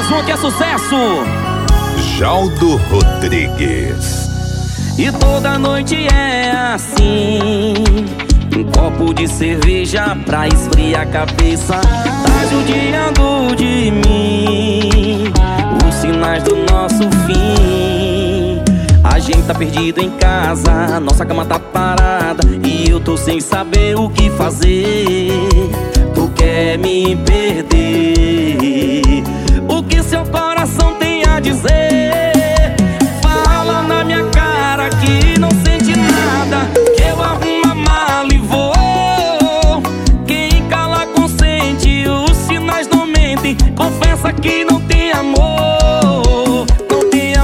Mais um que é sucesso. Jaldo Rodrigues. E toda noite é assim, um copo de cerveja pra esfriar a cabeça. Tá judiando de mim, os sinais do nosso fim. A gente tá perdido em casa, nossa cama tá parada e eu tô sem saber o que fazer. Tu quer me perder, o que seu coração tem a dizer? Fala na minha cara que não sente nada, que eu arrumo a mala e vou. Quem cala consente, os sinais não mentem. Confessa que não tem amor, não tem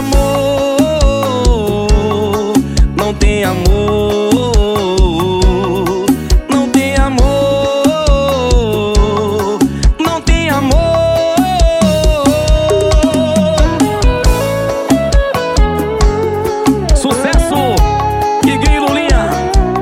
amor, não tem amor, não tem amor, não tem amor. Sucesso, Guiguinho e Lulinha.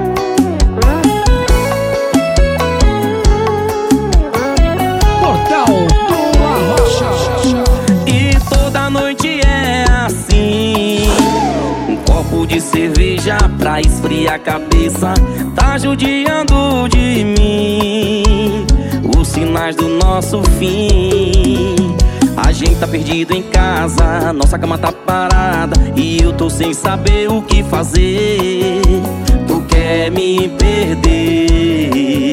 Portal do Arrocha. E toda noite é assim, um copo de cerveja pra esfriar a cabeça. Tá judiando de mim, os sinais do nosso fim. A gente tá perdido em casa, nossa cama tá parada e eu tô sem saber o que fazer. Tu quer me perder,